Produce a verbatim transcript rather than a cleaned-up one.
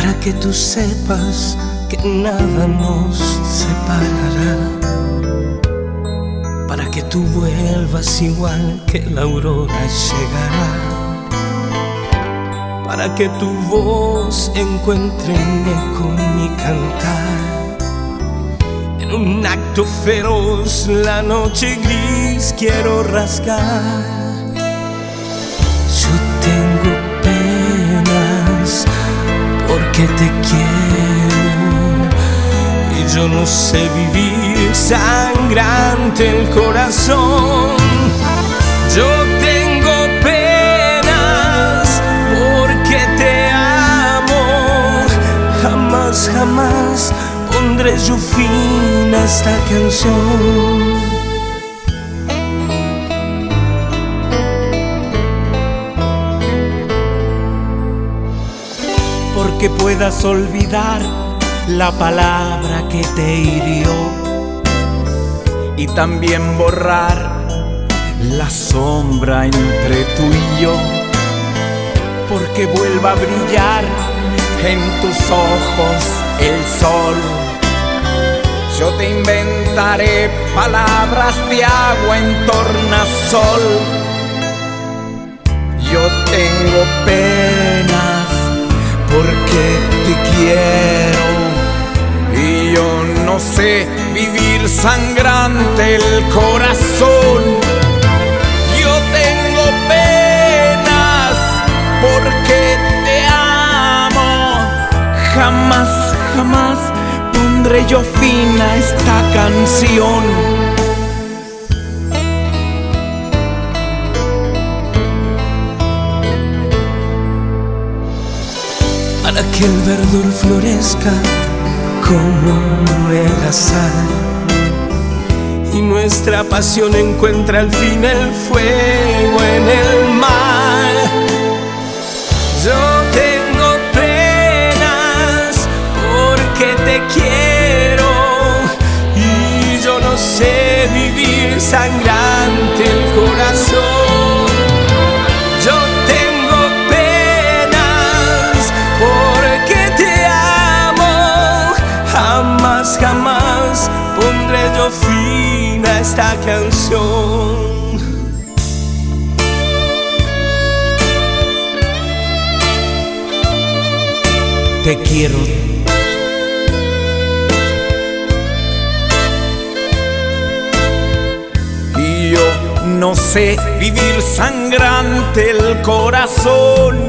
para que tú sepas que nada nos separará, para que tú vuelvas igual que la aurora llegará, para que tu voz encuentre un eco en mi cantar. En un acto feroz la noche gris quiero rasgar. Yo tengo penas porque te quiero y yo no sé vivir sangrante el corazón. Yo tengo penas porque te amo. Jamás, jamás pondré yo fin a esta canción. Porque puedas olvidar la palabra que te hirió y también borrar la sombra entre tú y yo. Porque vuelva a brillar en tus ojos el sol. Yo te inventaré palabras de agua en tornasol. Yo tengo penas porque te quiero y yo no sé vivir sangrante el corazón. Yo tengo penas porque te amo. Jamás, jamás pondré yo fin a esta canción. Para que el verdor florezca como el azar y nuestra pasión encuentra al fin el fuego en el mar. Yo tengo penas porque te quiero y yo no sé vivir sangrante el corazón. Yo tengo penas porque te amo. Jamás, jamás pondré yo fin a esta canción. Te quiero. Y yo no sé vivir sangrante el corazón.